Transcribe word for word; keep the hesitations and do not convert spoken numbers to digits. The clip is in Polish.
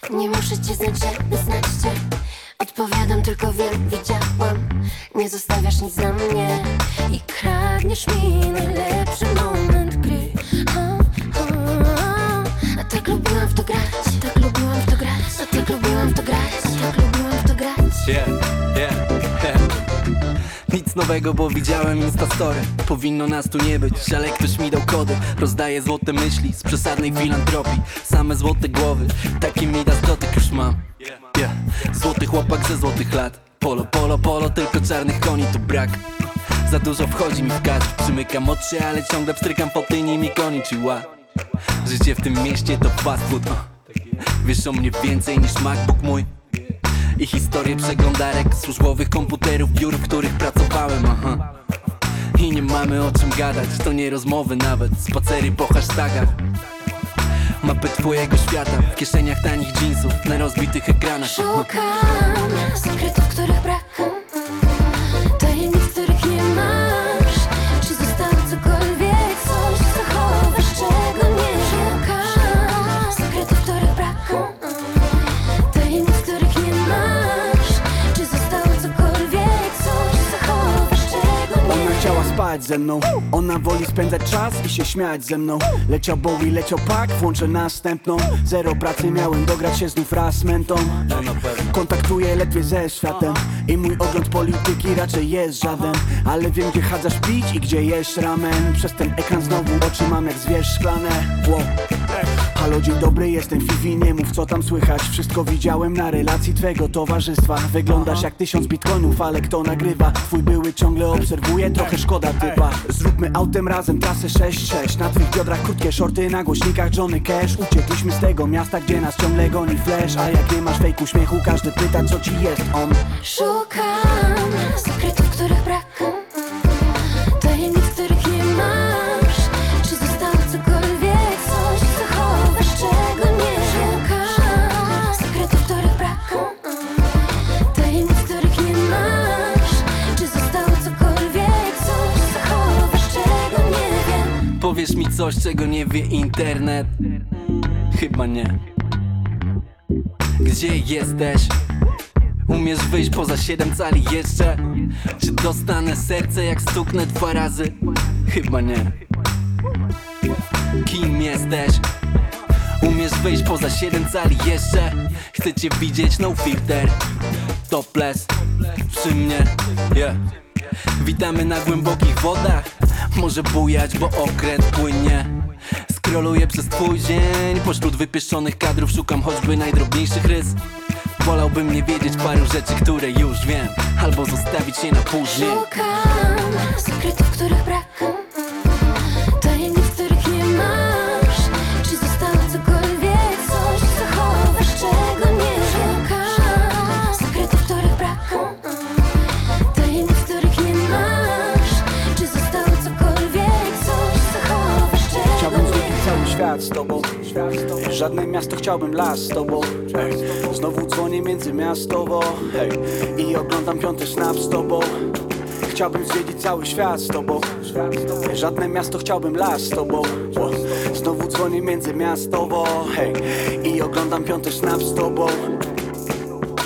Nie muszę cię znać, żeby znać cię. Odpowiadam tylko wiem, widziałam. Nie zostawiasz nic na mnie i kradniesz mi najlepszy moment gry. O, o, o. A tak lubiłam w to grać, tak lubiłam w to grać, a tak lubiłam w to grać, tak lubiłam w to grać. Yeah, yeah, yeah. Nic nowego, bo widziałem instastory. Powinno nas tu nie być, ale ktoś mi dał kody. Rozdaję złote myśli z przesadnej filantropii. Same złote głowy, taki mi da dotyk już mam. Yeah. Złoty chłopak ze złotych lat. Polo, polo, polo, tylko czarnych koni tu brak. Za dużo wchodzi mi w kadr. Przymykam oczy, ale ciągle pstrykam po tyni mi koni chiła. Życie w tym mieście to fast food. Wiesz o mnie więcej niż MacBook mój i historię przeglądarek, służbowych komputerów, biur, w których pracowałem, aha. I nie mamy o czym gadać, to nie rozmowy nawet, spacery po hashtagach. Mapy twojego świata, w kieszeniach tanich jeansów, na rozbitych ekranach. Szukam sekretów, których brak, tajemnic, których nie masz. Czy zostało cokolwiek, coś co chowasz, czego nie szukam. Sekretów, których brak, tajemnic, których nie masz. Czy zostało cokolwiek, coś co chowasz, czego nie. Ona chciała spać ze mną, ona woli spędzać czas i się śmiać ze mną. Leciał Bowie, leciał Pak, włączę następną. Zero pracy miałem, dograć się znów raz z mentą. Kontaktuję ledwie ze światem i mój ogląd polityki raczej jest żaden. Ale wiem, gdzie chadzasz pić i gdzie jesz ramen. Przez ten ekran znowu oczy mam jak zwierz szklane. Wow. Halo, dzień dobry, jestem Fifi, nie mów co tam słychać. Wszystko widziałem na relacji twego towarzystwa. Wyglądasz jak tysiąc bitcoinów, ale kto nagrywa? Twój były ciągle obserwuje, trochę szkoda typa. Zróbmy autem razem trasę sześć sześć. Na twych biodrach krótkie shorty, na głośnikach Johnny Cash. Uciekliśmy z tego miasta, gdzie nas ciągle goni flash. A jak nie masz fejku śmiechu, każdy pyta co ci jest on. Szukam sekretów, których brak, tajemnic, których nie masz. Czy zostało cokolwiek, coś co chowasz, czego nie szukam. Sekretów, których brak, tajemnic, których nie masz. Czy zostało cokolwiek, coś co chowasz, czego nie wiem. Powiesz mi coś, czego nie wie internet? Chyba nie. Gdzie jesteś? Umiesz wyjść poza siedem cali jeszcze? Czy dostanę serce jak stuknę dwa razy? Chyba nie. Kim jesteś? Umiesz wyjść poza siedem cali jeszcze? Chcę cię widzieć, no filter, topless, przy mnie, yeah. Witamy na głębokich wodach. Może bujać, bo okręt płynie. Scrolluję przez twój dzień. Pośród wypieszczonych kadrów szukam choćby najdrobniejszych rys. Wolałbym nie wiedzieć paru rzeczy, które już wiem, albo zostawić je na później. Szukam sekretów, których brak, tajemnic, których nie masz. Czy zostało cokolwiek, coś co chowasz, czego nie szukam. Sekretów, których brak, tajemnic, których nie masz. Czy zostało cokolwiek, coś co chowasz, czego Chciałbym nie zwiedzić cały świat z tobą. Żadne miasto, chciałbym las z tobą. Ej. Znowu dzwonię międzymiastowo, hej. I oglądam piąty snap z tobą. Chciałbym zwiedzić cały świat z tobą. Żadne miasto, chciałbym las z tobą. Znowu dzwonię międzymiastowo, hej. I oglądam piąty snap z tobą.